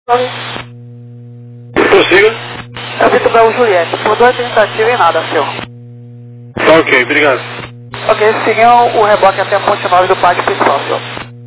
Prossiga. É Vitor Belo Juliette. Por 2 tentativas e nada, senhor. Tá ok, obrigado. Ok, seguindo o reboque até a ponte 9 do parque principal, senhor.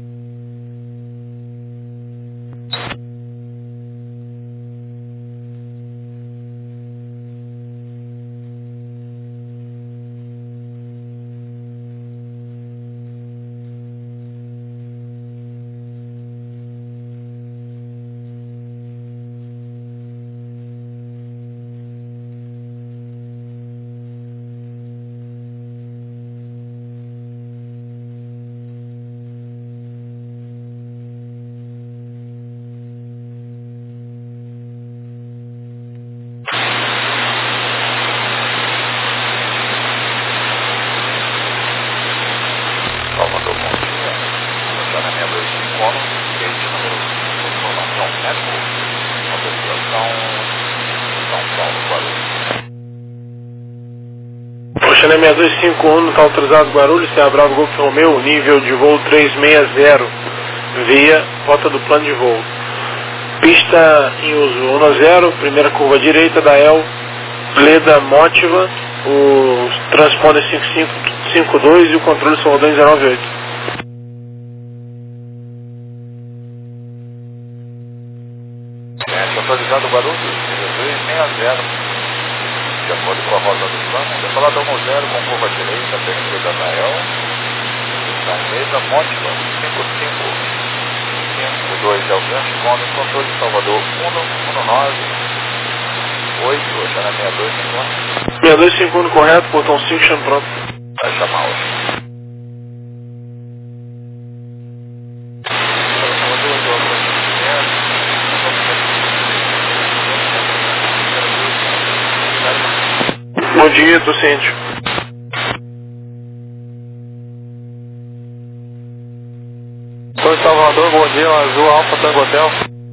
Salvador, bom dia. Funcionamento 251, gate número 5, informação Eco, localização São Paulo, Guarulhos. Oceana 6251, não está autorizado Guarulhos, tem a Bravo Golf Romeo, nível de voo 360, via rota do plano de voo. Pista em uso 1-0, primeira curva direita da El, Leda Motiva, o transponder 5552 e o controle Salvador em 098. Autorizado Guarulhos, nível 260, de acordo com a rota do plano, decolador 10 com curva direita, PNC da Nael, Leda Motiva, 5552 é o transponder, controle Salvador 119, 8, Oceana 6251. 6251 correto, botão 5, chama pronto. Vai chamar hoje. Bom dia, tô ciente. Sou de Salvador, bom dia, Azul Alfa Tango Hotel.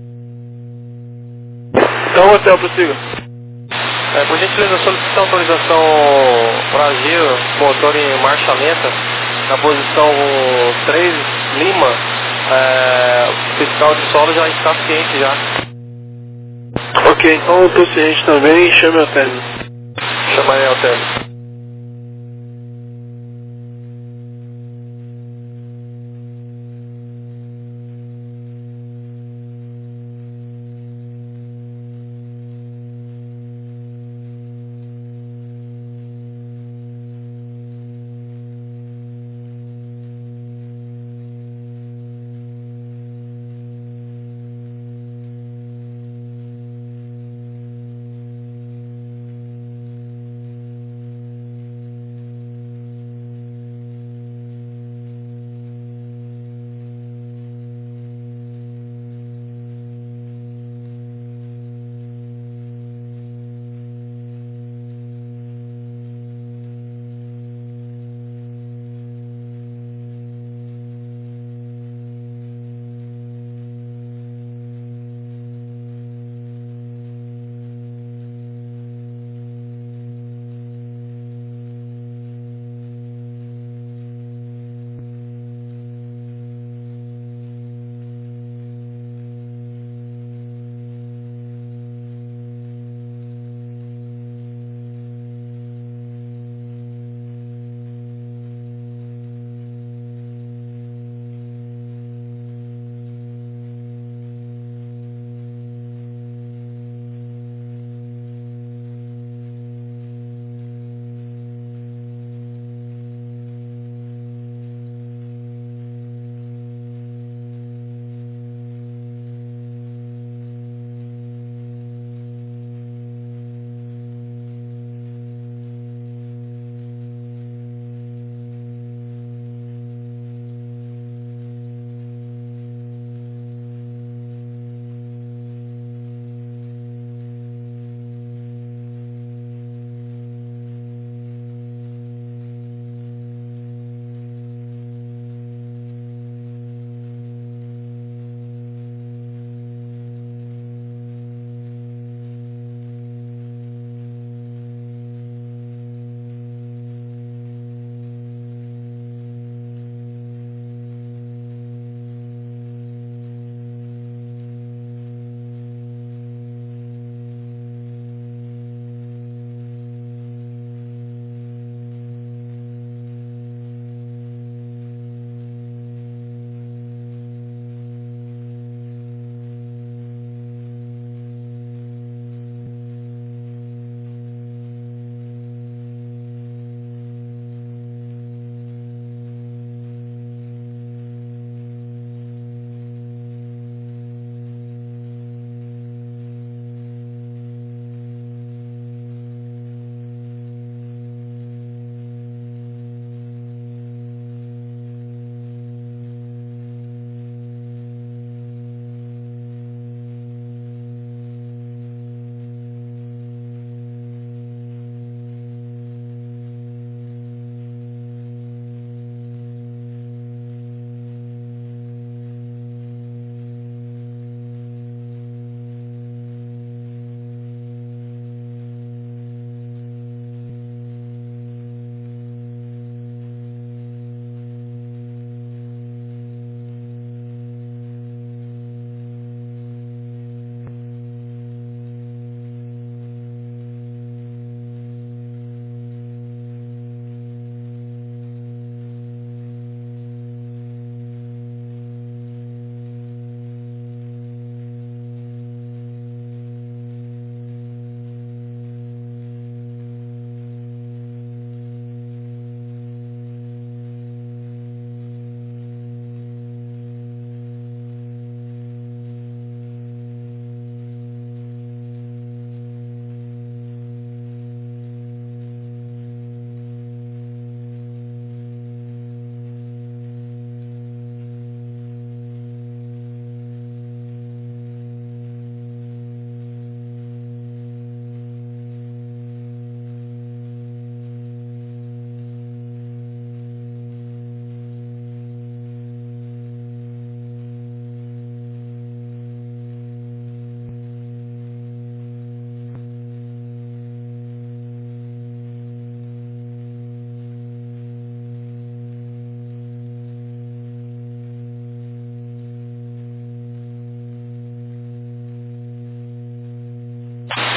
Então, hotel, prossiga. Por gentileza, solicita autorização para agir motor em marcha lenta na posição 3 Lima. O fiscal de solo já está ciente já. Ok, então eu tô ciente também, chame o hotel. Chama aí, hotel.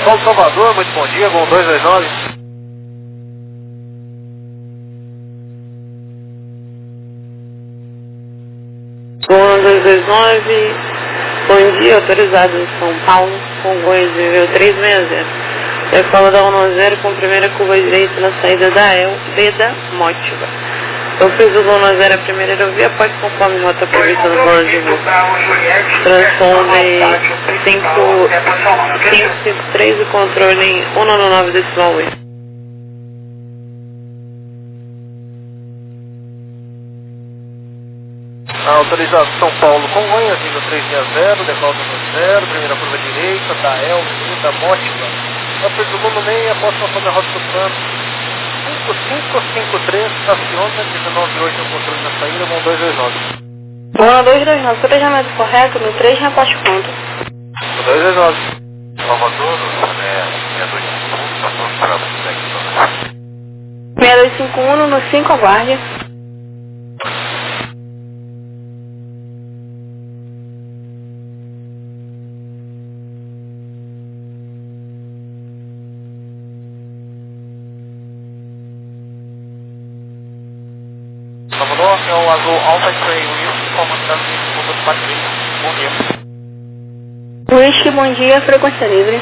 Sol Salvador, muito bom dia, Gol 229. Gol 229, bom dia, autorizado em São Paulo, Congonhas, nível 360. Decola da 10 com primeira curva direita na saída da El, Beda, Mótiva. Eu fiz o Gol 10, a primeira aerovia, pode conforme rota prevista no plano de voo. Transponde 553 e controle em 199,8. Autorizado São Paulo, Congonhas, nível 360, decola da 10, primeira curva direita, da El, Beda, Mótiva. Eu fiz o Gol 6, após conforme a rota do plano. 5553, aciona 198 o controle na saída, Gol 229. Gol 229, cotejamento correto, no 3 repasse ponto. 229. Salvador, 6251, passou para o 6251 no 5 aguarde. Salvador, é o Azul Alpha X-Ray Will, comandante do Patrick. Bom dia. Whisky, bom dia, frequência livre.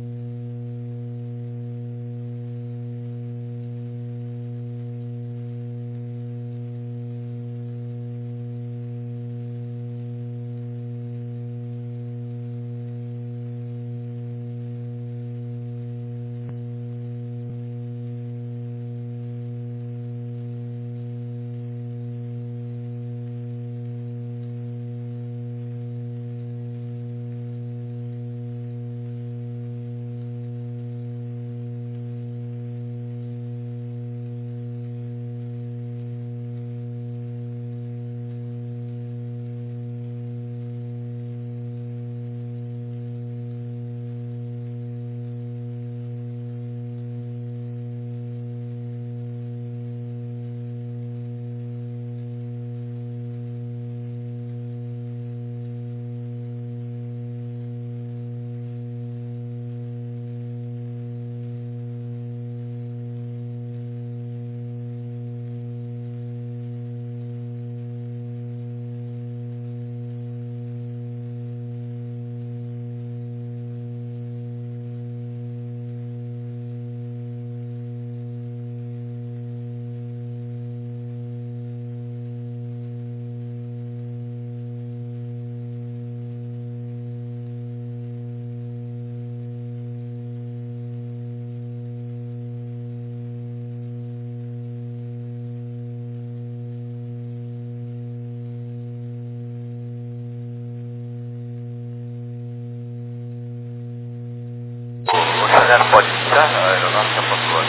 O Daniel pode ficar? A aeronave já passou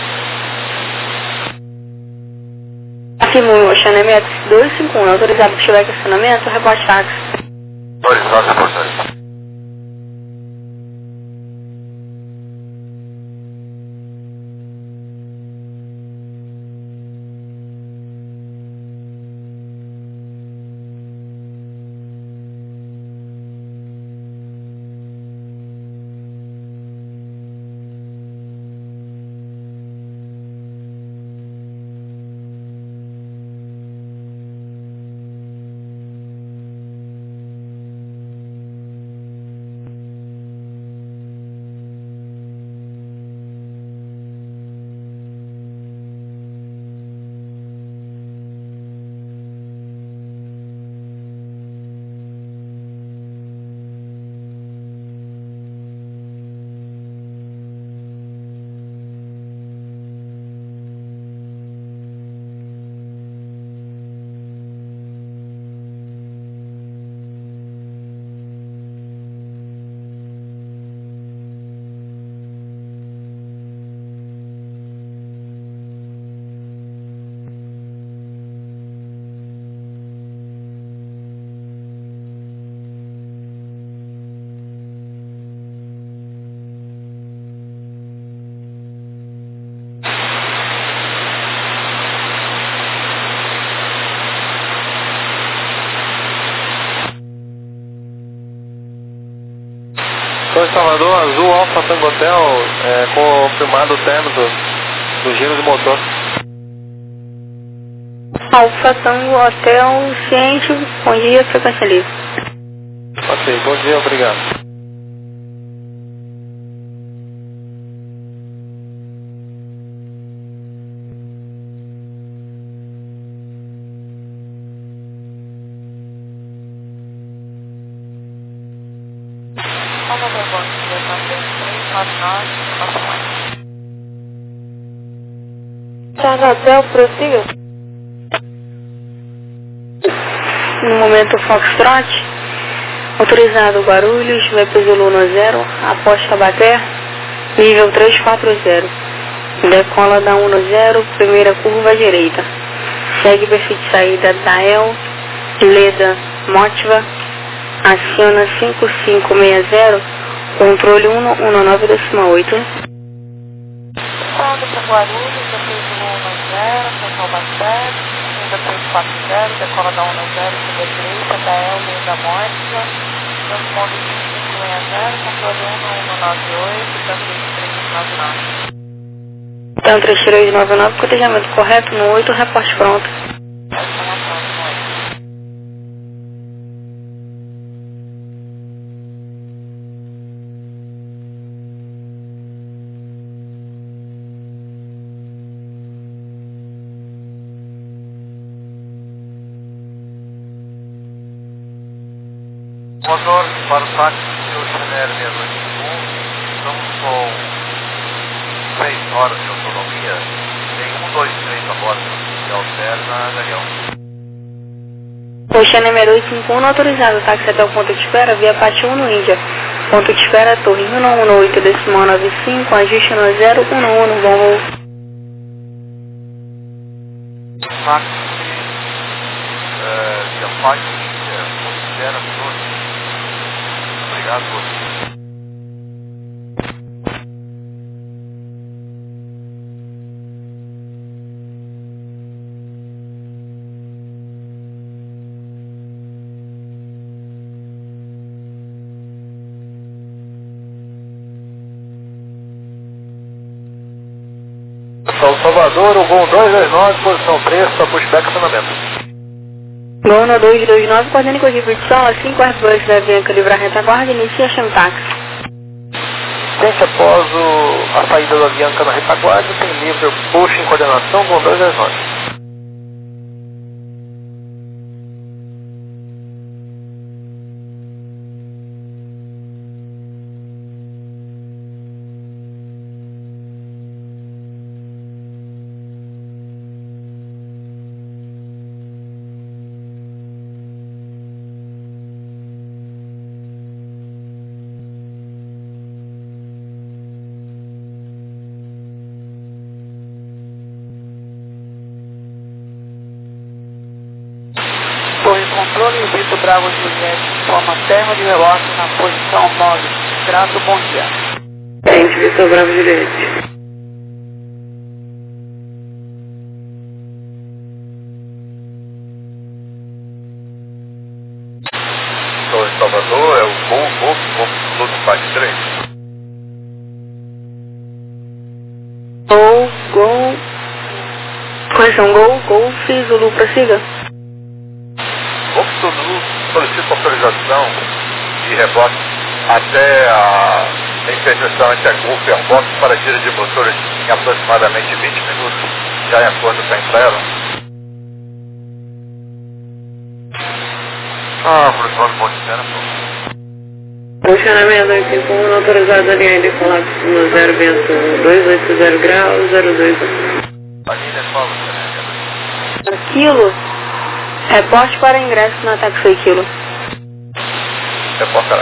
aqui. Afirmo, Xanemento 251, autorizado para estiver estacionamento, reporte táxi. Autorizado, reportaria. São Salvador, Azul, Alfa Tango Hotel, confirmado o término do giro do motor. Alfa Tango Hotel, ciente, bom dia, frequência livre. Ok, bom dia, obrigado. Salvador, bom dia, 9399, Hotel, prossiga. No momento Foxtrot, autorizado Guarulhos, vai pro Zulu 10, aposta bater, nível 340. Decola da 10, primeira curva à direita. Segue perfil de saída Dael, Leda, Motiva, aciona 5560, controle 119,8. Salve para Guarulhos, depois do 10, central bater, ainda 340, decola da 10, curva à direita, Dael, Leda, Motiva, responde 5560, controle 1198, tanto 3399, cotejamento correto no 8, reporte pronto. Motor para o táxi do Chanel 681, estamos com 6 horas de autonomia, tem 123 a bordo e alterna Daniel. O Chanel 651 autorizado, táxi até o ponto de espera, via parte 1 no Índia. Ponto de espera, torre 118, decimal 95, ajuste no 011, vamos. Táxi de Apache India, considera torre. Obrigado, você. São Salvador, o Gol 229, posição 3, para pushback acionamento. Gona 229, coordenando com a repetição, assim que o Airbus da Avianca livrar a retaguarda, inicia a táxi. Gente, após a saída da Avianca na retaguarda, tem livre push em coordenação com 229. Torre controle, Vitor Bravo Juliette, forma terra de relógio na posição 9. Trato, bom dia. Gente, Vitor Bravo Juliette. Estou em Salvador, é o Gol Zulu parte 3. Gol. Correção, Golf, Zulu, prossiga. Golf Zulu solicita autorização de rebote até a interseção entre a Golf e a Fox para giro de motores em aproximadamente 20 minutos, já em acordo com a Embraer. Professor, bom dia, Funcionamento 251, autorizado a linha de colapso no 0 vento 280 graus, 02. A linha fala, Quilo, reporte para ingresso no táxi Quilo. Reportará.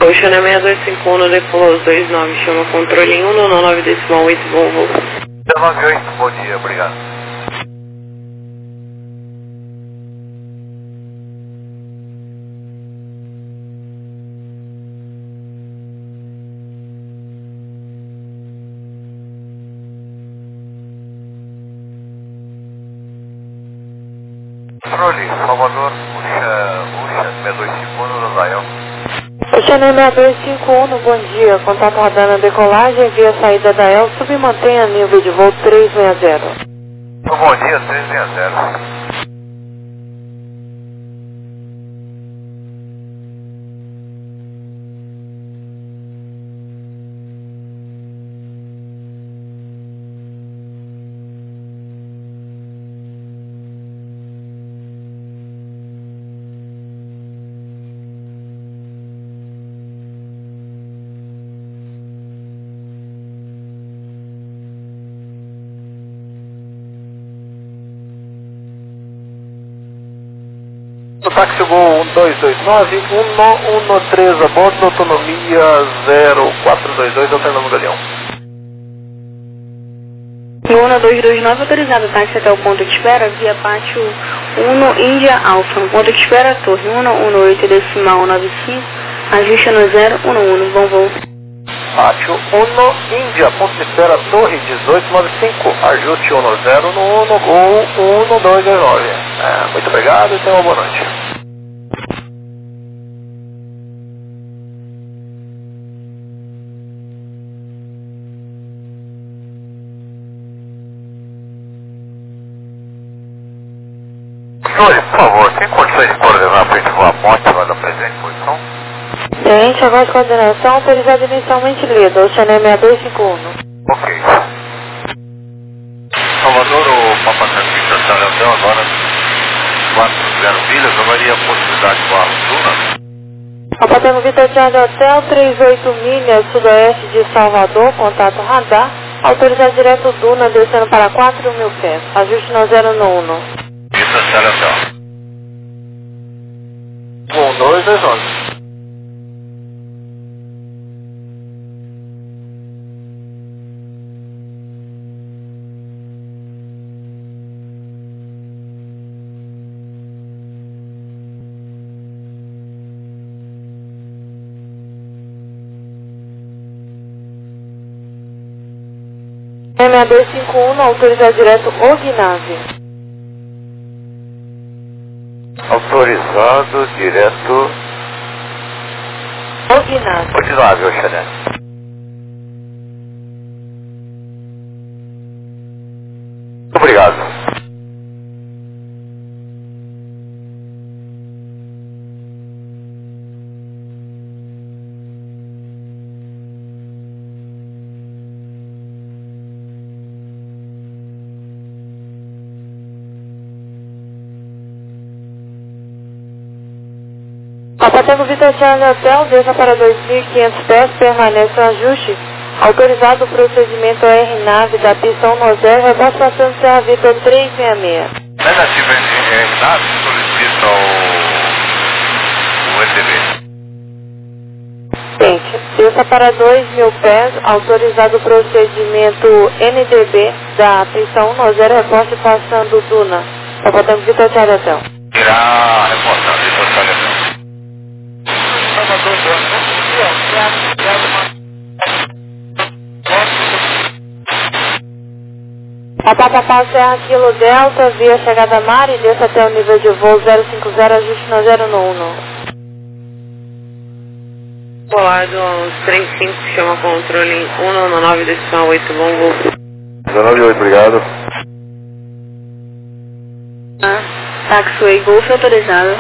Oceana 6251, decolou os 29, chama controle 199,8, Volvo. 198, bom dia, obrigado. Controle, Salvador, Ucha 6251 no Zaião. Oceana 6251, bom dia. Contato radar na decolagem via saída da El, submantenha nível de voo 360. Bom dia, 360. O táxi Gol 1229, 113 a bordo, autonomia 0422, alternando Galeão. Gol 229, autorizado táxi até o ponto de espera, via pátio 1, Índia Alfa. Ponto de espera, torre 118 decimal 95, ajuste no 011, bom voo. Pátio 1, Índia, ponto de espera, torre 1895, ajuste 10 no 1, Gol 1229. Muito obrigado e tenha uma boa noite. Senhores, por favor, tem condições de coordenar a frente com a ponte lá da presente posição? Gente, agora de coordenação autorizada inicialmente lida, Oceana 6251. Ok. Salvador, o Papa Campista Salentão agora 40 milhas, avaria a possibilidade de barro Duna. Apatemo Vitor Charlie Hotel, 38 milhas sudoeste de Salvador, contato radar, autorizado direto Duna, descendo para 4.000 pés, ajuste no 011. Vitor Salentão. Gol 229. M6251, autorizado direto Ognave. Autorizado direto. Ognave. Ognave, Oxané. Obrigado. Apatemo Vitor Charlie Hotel, desça para 2.500 pés, permanece o ajuste. Autorizado o procedimento R-Nave da pista 190, reposto passando Serra Vitor 366. Negativo R-Nave, solicita o ETB. Gente, desça para 2.000 pés, autorizado o procedimento NDB da pista 190, reposto passando Duna. Apatemo Vitor Charlie Hotel. Irá reportar Vitor Salentão. Apapapá Serra Kilo Delta, via chegada mar e desça até o nível de voo 050, ajuste no 011. Colado aos 35, chama controle 199,8, bom voo. 198, obrigado. Taxiway Golf autorizado.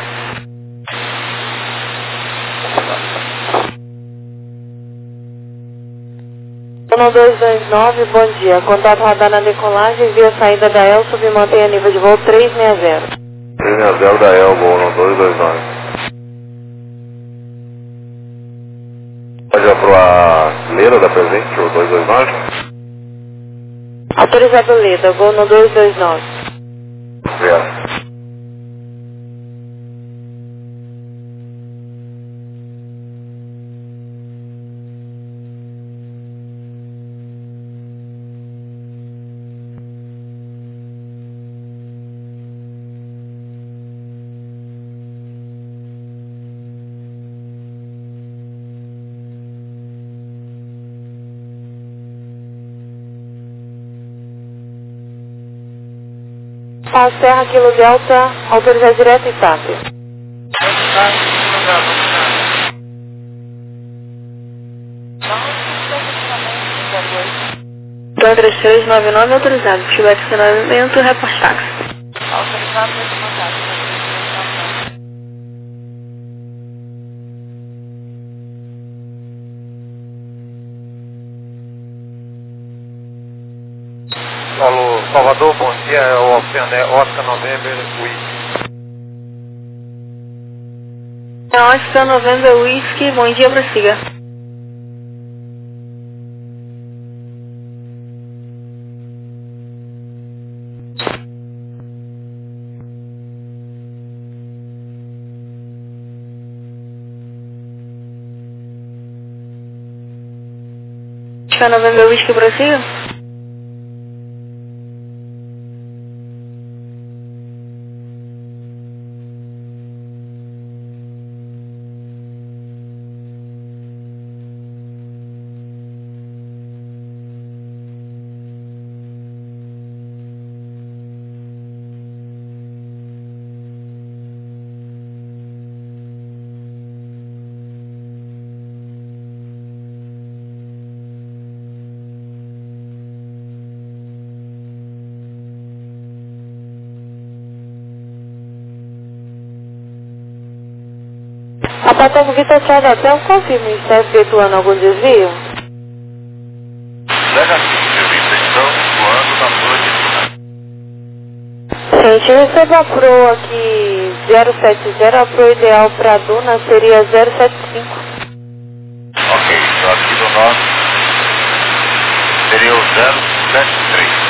Ano 229, bom dia. Contato radar na decolagem via saída da El, submantenha nível de voo 360. 360 da El, voo no 229. Pode ir para a Leira da presente, o 229? Autorizado Leda, voo no 229. Obrigado. Alfa Serra Kilo Delta, autorizado direto e TAP. Então 3399 autorizado. Se tiver estacionamento, reporte táxi. Autorizado para contato. Alô, Salvador, bom dia, é o Oceané Oscar November Whisky. Oscar November Whisky, bom dia, prossiga. Oscar November Whisky, prossiga. A plataforma Vitor Chave Hotel confirma está efetuando algum desvio? Negativo, recepção voando na noite. Gente, eu recebo a Pro aqui 070, a Pro ideal para Duna seria 075. Ok, então aqui do nosso seria o 073.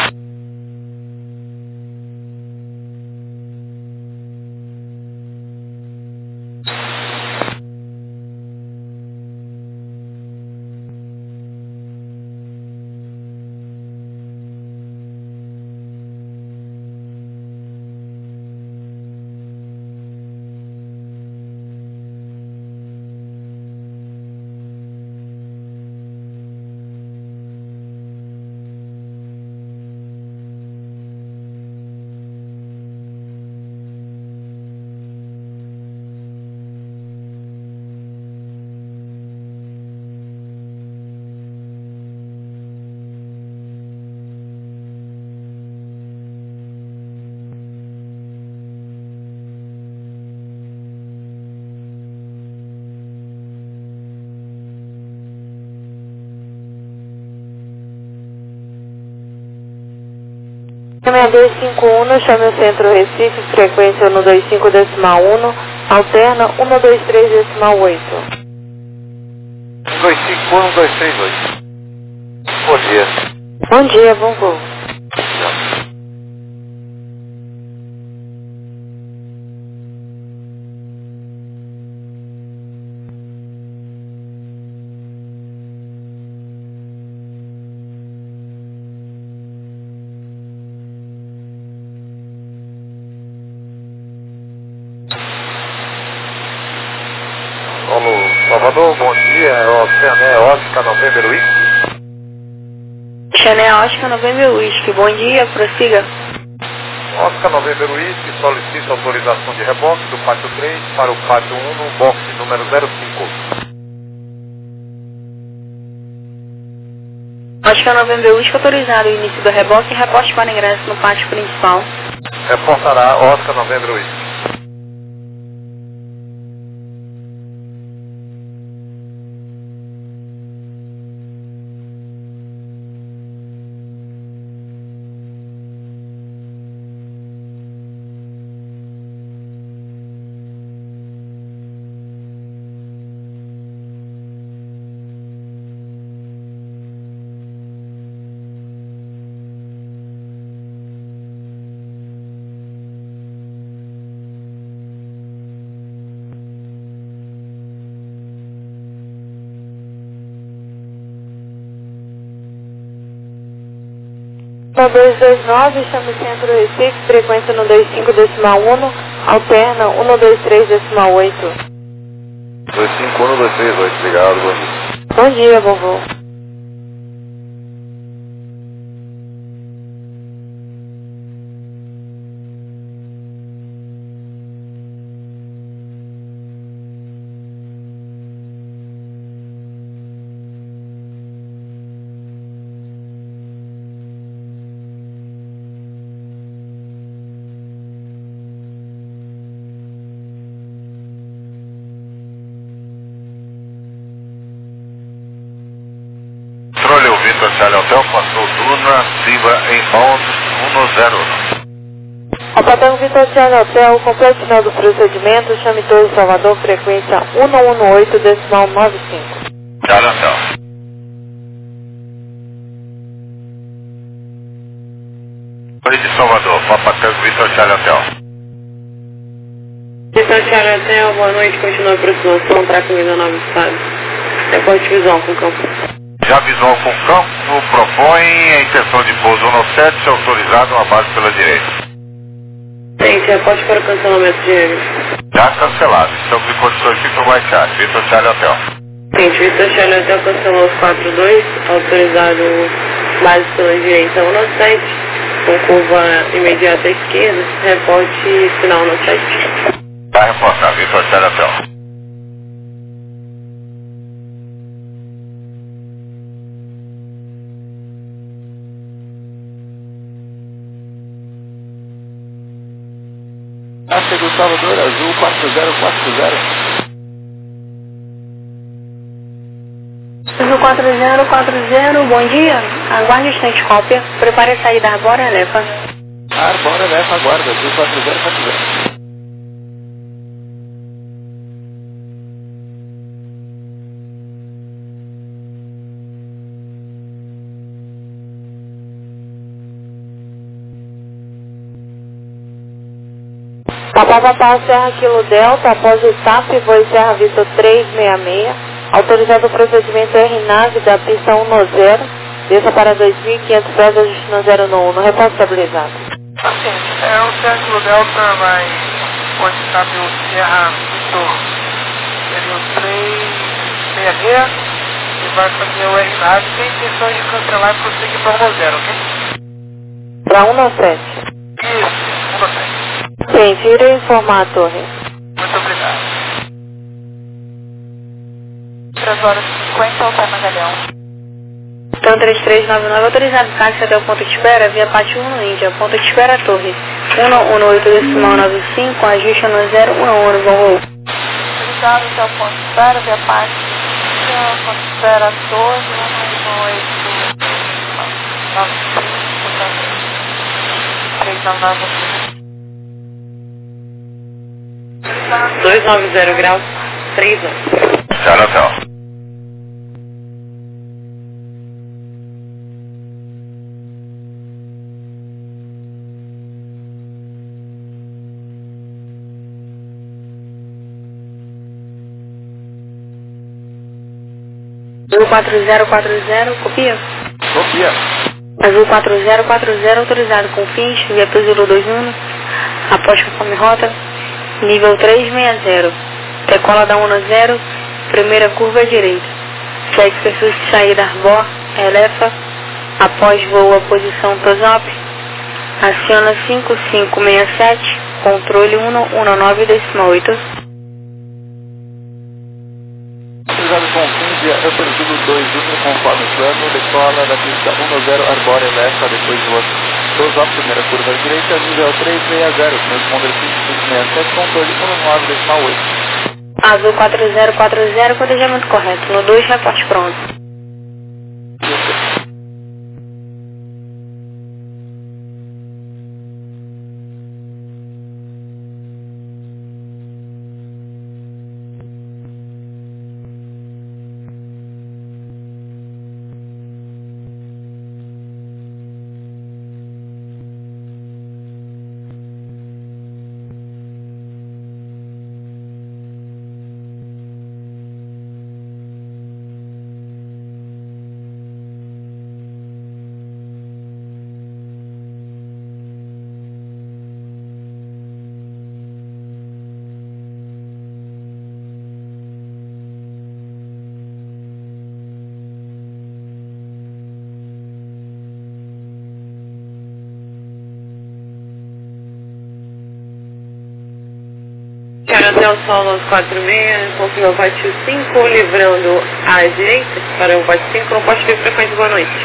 Câmera 251, chame o centro Recife, frequência 125.1, alterna 123.8. 125-1232. Bom dia. Bom dia, bom voo. Alô, Salvador, bom dia, é o Oceané Oscar November Whisky. Chanel Oscar November Whisky, bom dia, prossiga. Oscar November Whisky solicita autorização de reboque do pátio 3 para o pátio 1 no box número 05. Oscar November Whisky autorizado, início do reboque e reporte para ingresso no pátio principal. Reportará Oscar November Whisky. No 229, chame o centro Recife, frequência no 25.1, alterna 123.8. 251-238, obrigado, bom dia. Bom dia, bom voo. Charlie Hotel, passou Duna, Silva em Bound 101. Apatão Vitor Charlie Hotel, completo final do procedimento, chame Torre Salvador, frequência 118, decimal 95. Charlie Hotel. Torre de Salvador, Apatão Vitor Charlie Hotel. Vitor Charlie Hotel, boa noite, continua a aproximação, tráfego 19 estado. Reporte visual com campo. Já visual com campo, propõe a intenção de pouso 17, autorizado uma base pela direita. Gente, reporte para o cancelamento de Eves. Já cancelado, estamos em condições de baixar. Vitor Charlie Hotel. Gente, Vitor Charlie Hotel cancelou os 42, autorizado base pela direita 17, com curva imediata à esquerda, reporte final no 7. Vai reportar, Vitor Charlie Hotel. Tráfego Salvador, azul 4040. Azul 4040, bom dia. Aguarde instante cópia. Prepare a saída Arbora Elefa. Arbora Elefa, aguarda, azul 4040. Papapá, Serra Kilo Delta, após o TAP, voo Serra Vista 366, autorizado o procedimento R-Nave da pista 110, desça para 2.500 pés, ajuste no 091, reposto estabilizado. Assim, o Serra Kilo Delta vai solicitar pelo Serra Vitor, seria o 366, e vai fazer o R-Nave, tem intenções de cancelar e prosseguir para 110, ok? Para 197. Isso, 197. Gente, irei informar a torre. Muito obrigado. 3 horas 50, Altar Magalhão. Então 3399, autorizado táxi até o ponto de espera, via parte 1 no Índia, ponto de espera Torre. 118 decimal 95, ajuste no 011, voo. Autorizado até o ponto de espera, via parte 1, ponto de espera Torre, 118, 95, 399. 290 graus, 3 horas. Charlie Hotel. Azul 4040, copia? Copia. Azul 4040, autorizado com fins, via Zulu 21, após conforme rota, nível 360, decola da 10, primeira curva à direita, segue percurso de saída Arbor, Elefa, após voo a posição Tosop, aciona 5567, controle 119,8. Autorizado com fins via Upper Zulu 21, conforme plano, decola da pista 10 Arbora Elefa, depois voa Tosop, primeira curva à direita, nível 360, transponder 5567, controle 119,8. Azul 4040, codejamento correto, no 2, reporte pronto. Até o solo 46, confirma parte 5, livrando à direita para o parte 5, no posto de frequência, boa noite.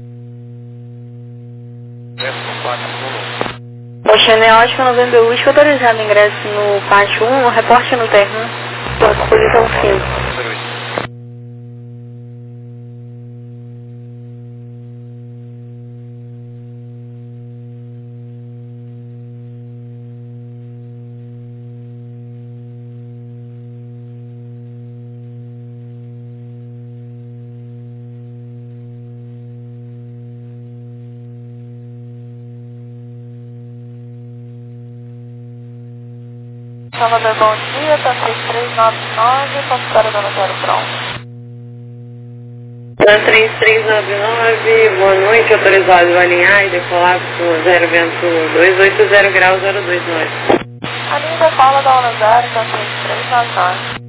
Oceania Ótica, Novembro Whisky, autorizado ingresso no pátio 1, reporte no terreno, posição 5. Salvador, bom dia, tá 3399, posso para a dona 0 pronto. Tá 3399, boa noite, autorizado a alinhar e decolar com 0 vento 280 graus 029. A linha fala da dona 0, tá 3399.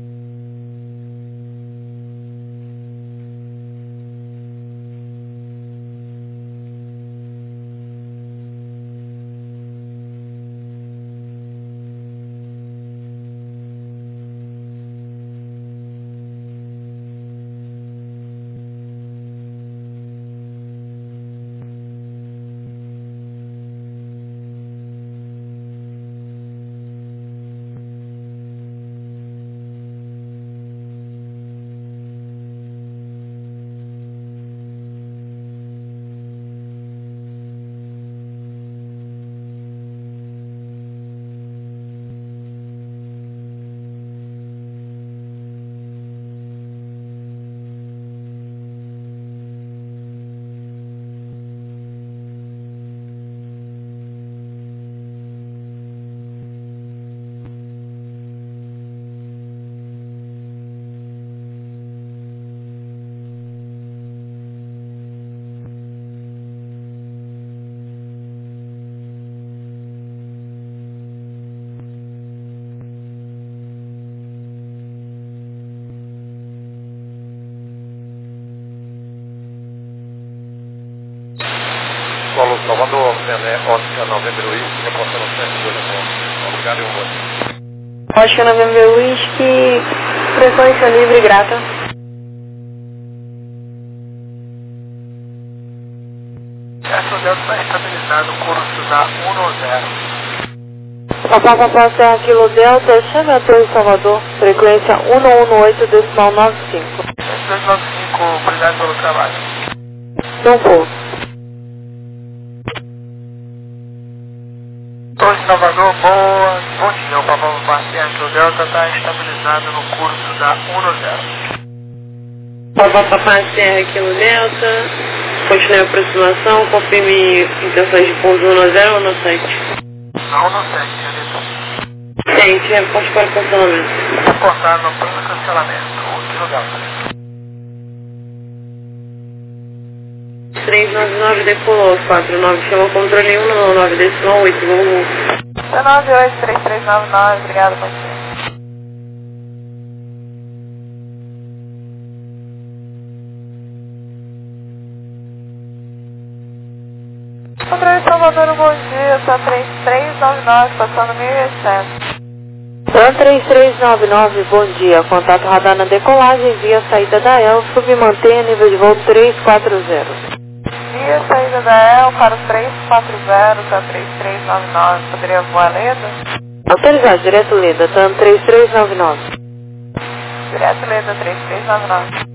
Solo Salvador, Oscar November Whisky, reportando 102 obrigado e um outro. Oscar November Whisky, frequência livre grata. Essa Delta está estabilizado no curso da 10. Papá Serra Kilo Delta, chame a Torre Salvador, frequência 118 decimal 95. 295, obrigado pelo trabalho. Não for. Torre Salvador, bom dia, o Papá Serra Kilo Delta está estabilizado no curso da 10. Papá Serra Kilo Delta, continue a aproximação, confirme intenções de pouso 10 ou no 7. Não no 7, senhorita. Gente, reporte para cancelamento. Reportar no plano de cancelamento, Kilo Delta. 399 decolou, 49 chama controle 199 decimal 8, vamos. 198-3399, obrigado, bom dia. Controle Salvador, bom dia, tá 3399, passando 1800. Plan 3399, bom dia, contato radar na decolagem, via saída da EL, submantenha nível de voo 340. Via saída da EL para o 340, tá 3399, poderia voar Leda? Autorizado, direto Leda, tá 3399. Direto Leda, 3399.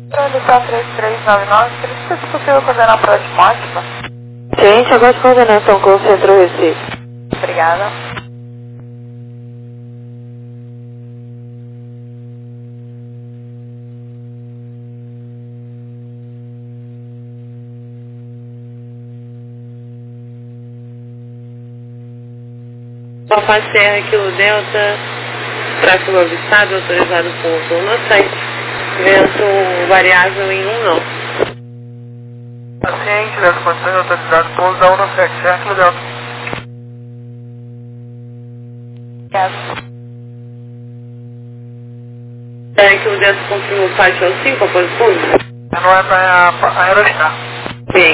Condição 3399, seria se possível coordenar para a ótima? Gente, agora de coordenação com o Centro Recife. Obrigada. Alfa Serra, Kilo Delta, tráfego avistado, autorizado por zona 7, vento variável em 1 não. Paciente, das condições autorizadas, pouso da 17, certo, Kilo Delta? Kilo Delta confirma o pátio ao 5, após o pouso? Não é para aerostar. Bem.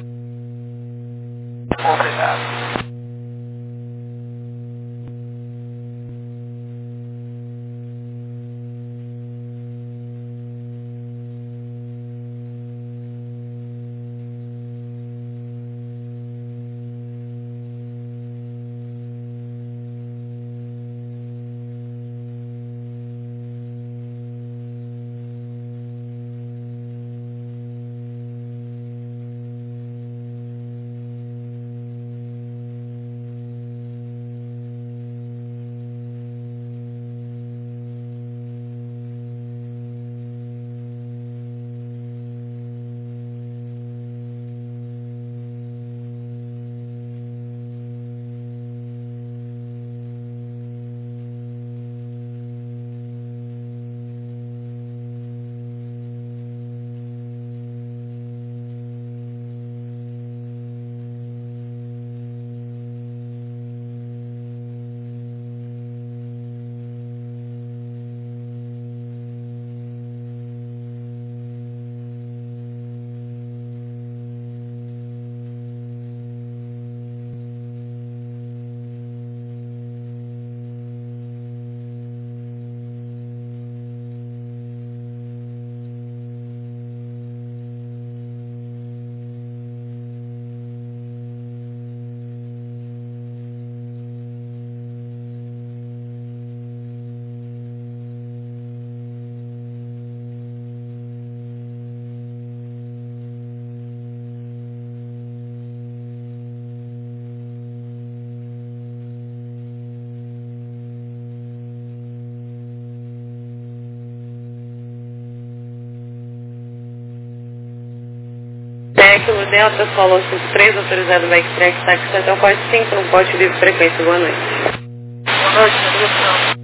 Obrigado. Kilo Delta, Solo 53, autorizado Backtrack, táxi Central 45, no pote livre frequência. Boa noite. Boa noite, direção.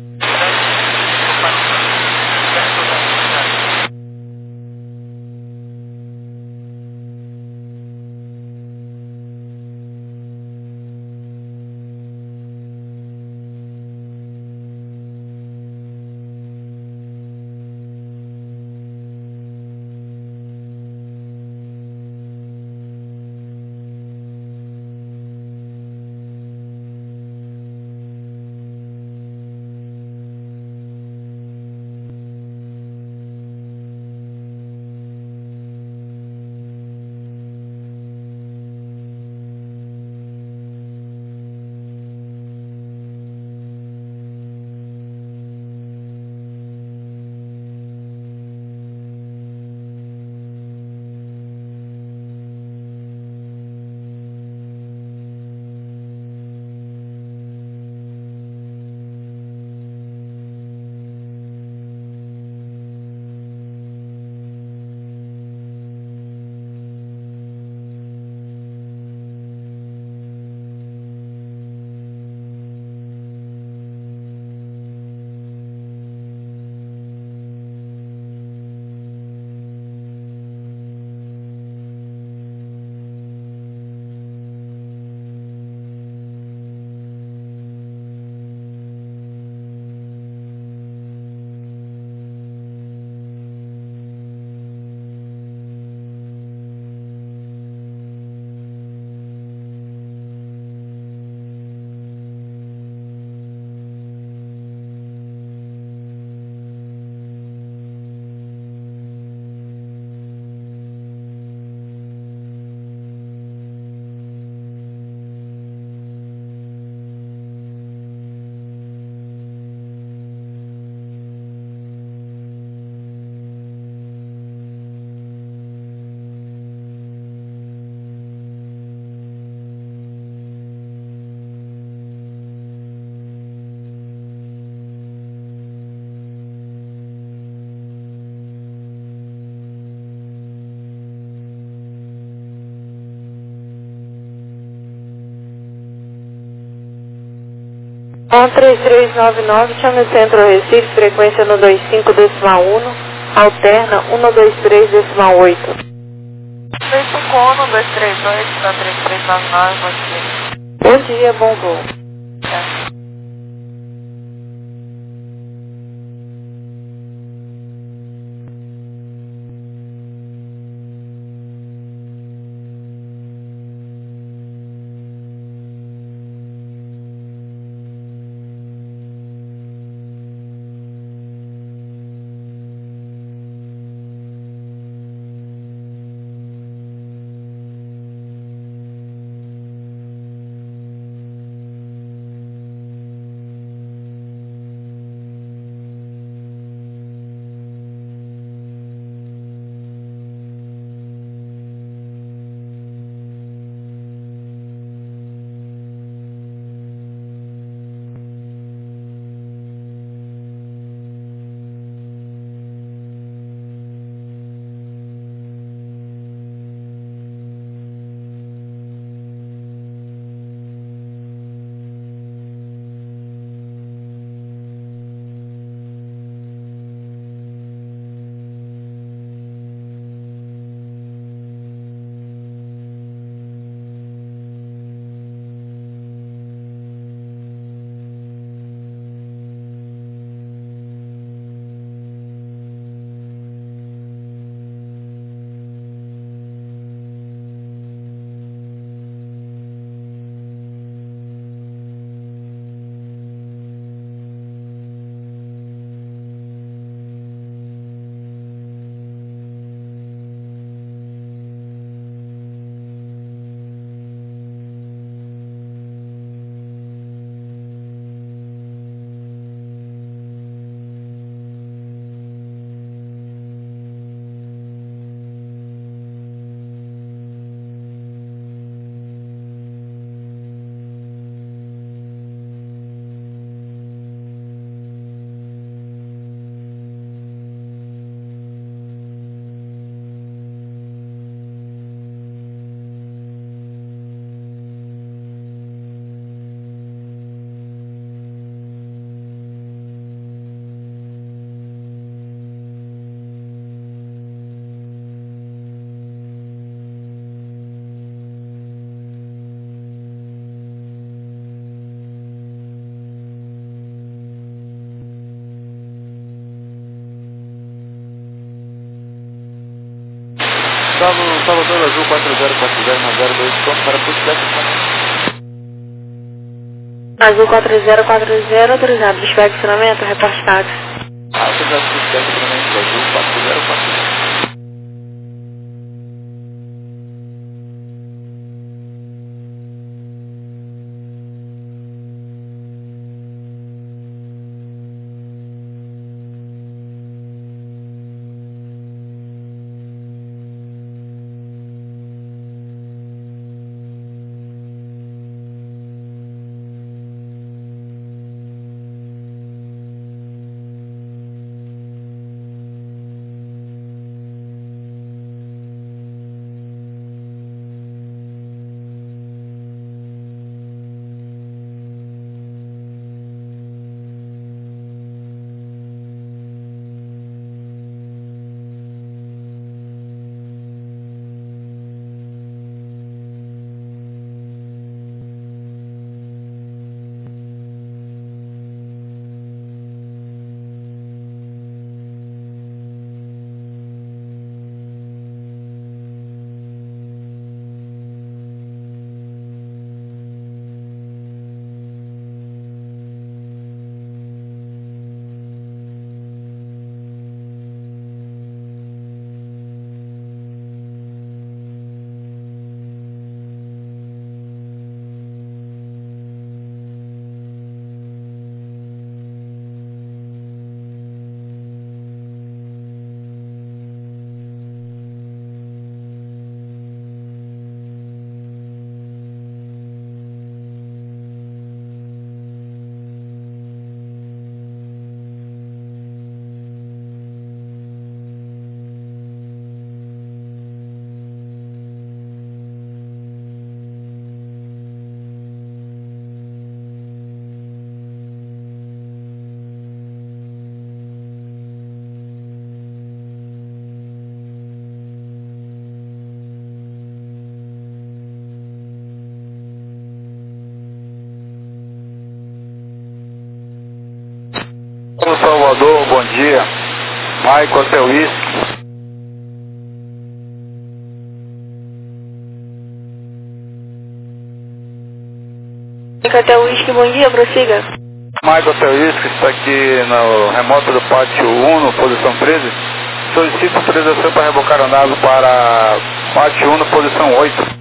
13399, chama o Centro Recife, frequência 125.1, alterna 123.8. 251, 238, tá 3399, bom dia. Bom dia, bom voo. É. Salvador Azul 404090 pronto para puxar Azul 4040, autorizado. Despegue estacionamento, reporte táxi. autorizado puxar estacionamento Azul 4040. dia. Mike Hotel Whisky. Mike Hotel Whisky, bom dia, prossiga. Mike Hotel Whisky está aqui no remoto do pátio 1, posição 13. Solicito autorização para rebocar a nave para pátio 1, posição 8.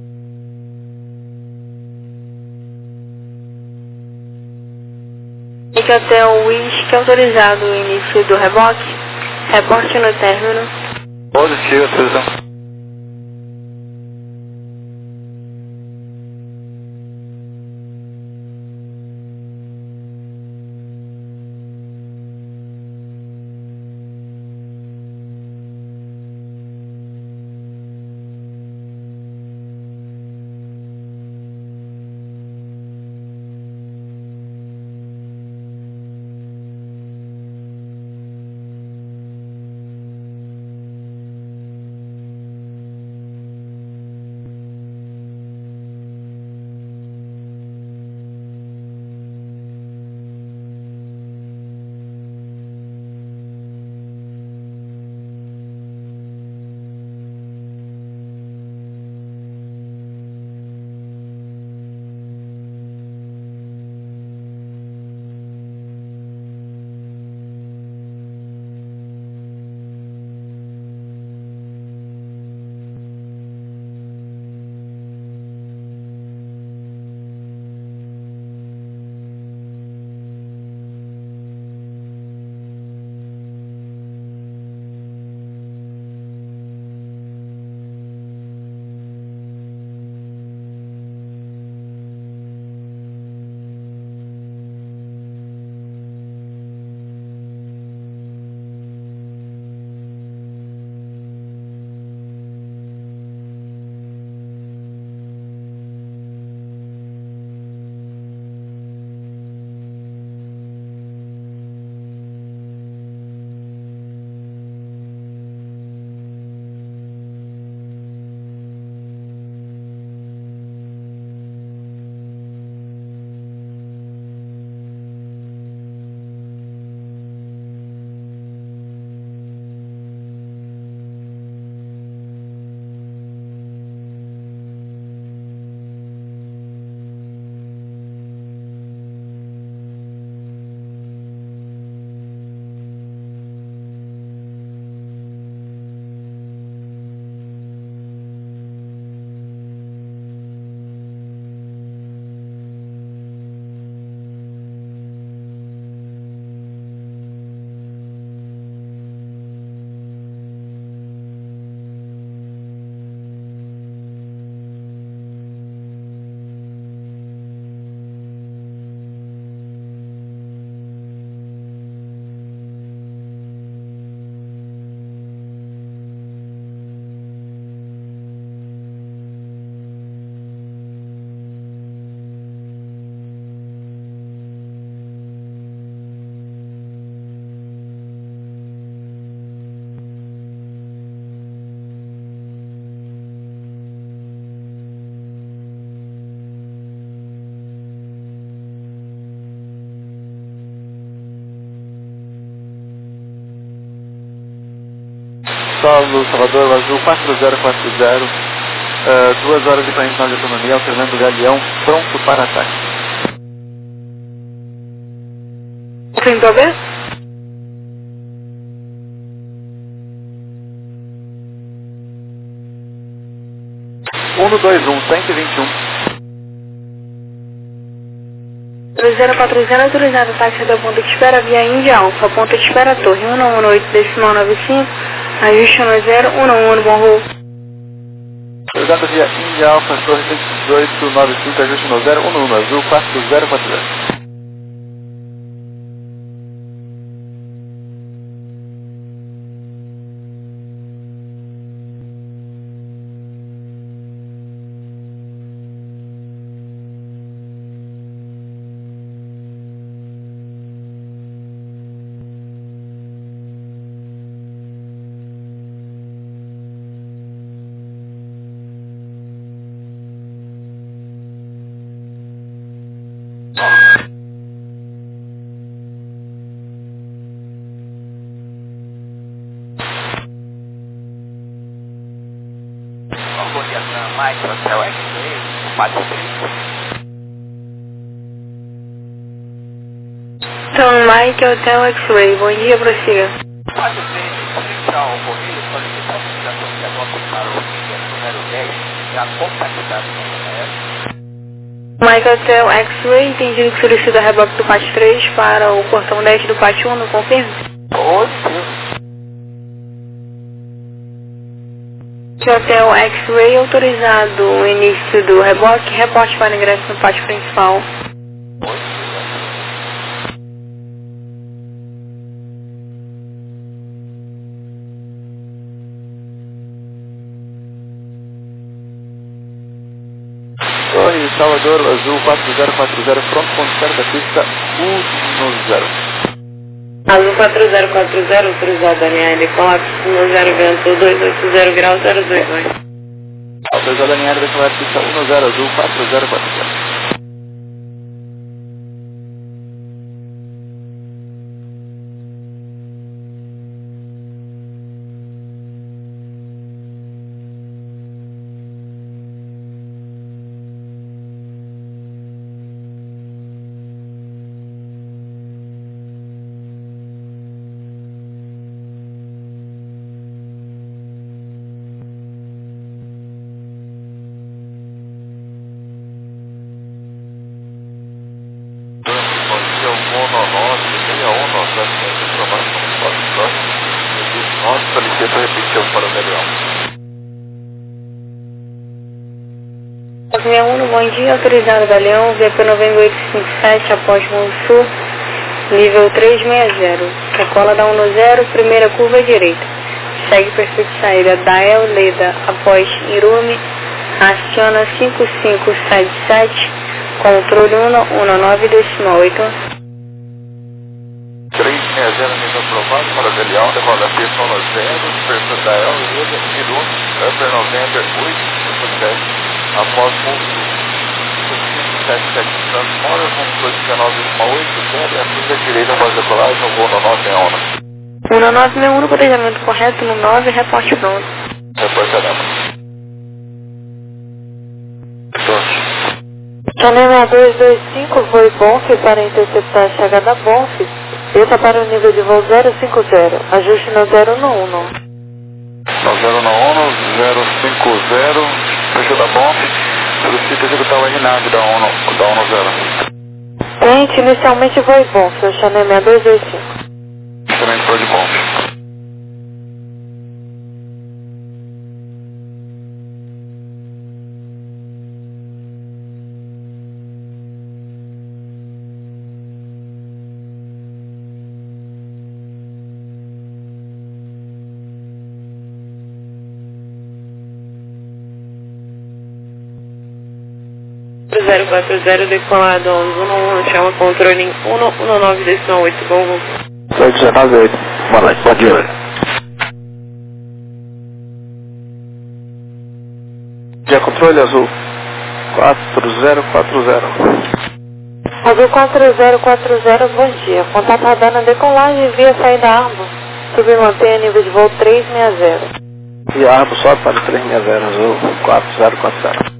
Mike Hotel Whisky, autorizado o início do reboque. Reporte no término. Positivo, autorização. Saulo, Salvador, Azul 4040, 2 horas e 49 de autonomia, alternando o Galeão, pronto para ataque. Tentou ver? Uno 21, 121. 3040 autorizado táxi da ponta de espera via Índia Alfa, ponta de espera torre 118,95, ajuste 10, 11, bom voo. Autorizado via Índia Alfa, torre 118,95, ajuste 10, 11, azul 4040. Bom. Mike Hotel X-Ray, Pátio 3. Então, Mike Hotel X-Ray, bom dia, prossiga. Pátio 3, central ocorrido, solicita a utilização de reboque para o número 10, já contactado com o Mike Hotel X-Ray, entendido que solicita reboque do Pátio 3 para o portão 10 do Pátio 1, não confirma? Hotel X-Ray autorizado o início do reboque, reporte para ingresso no pátio principal. Torre Salvador Azul 4040, pronto, ponto certo da pista 10. Azul 4040, autorizado Daniel, colapso 10, vento 280 graus 022. Autorizado Daniel, decolar pista 10, Azul 4040. Solicito repetição para o Galeão. 61, bom dia, autorizado Galeão, VP 90857, após Mundo Sul, nível 360, recola da 10, primeira curva direita, segue perfil de saída da El Leda, após Irume, aciona 5577, controle 119,8. 360 nível aprovado para Galeão, decola da pista 10, perfil da El Leda, Irume, Upper November 857, após Mundo Sul. 5577 transforma com 19,80 e a pista direita após decolagem no voo no 11961, planejamento correto no 9, reporte pronto. Reportaremos. Channel 6225, voo Bonf para interceptar a chegada Bonf. Desça para o nível de voo 050, ajuste no 011. No 011, 050, fechou da Bonf, solicita executar o RNAV da 10. Tente inicialmente voo Bonf, Channel 6225. Inicialmente voo de Bonf. Cruzeiro 40 decolado 1111, chama controle em 119,8, Golfo. 298, boa noite, bom dia. Dia controle azul 4040. Azul 4040, bom dia. Contato radar decolagem via saída Arbo. Subir e mantenha nível de voo 360. E Arbo sobe para 360, azul 4040.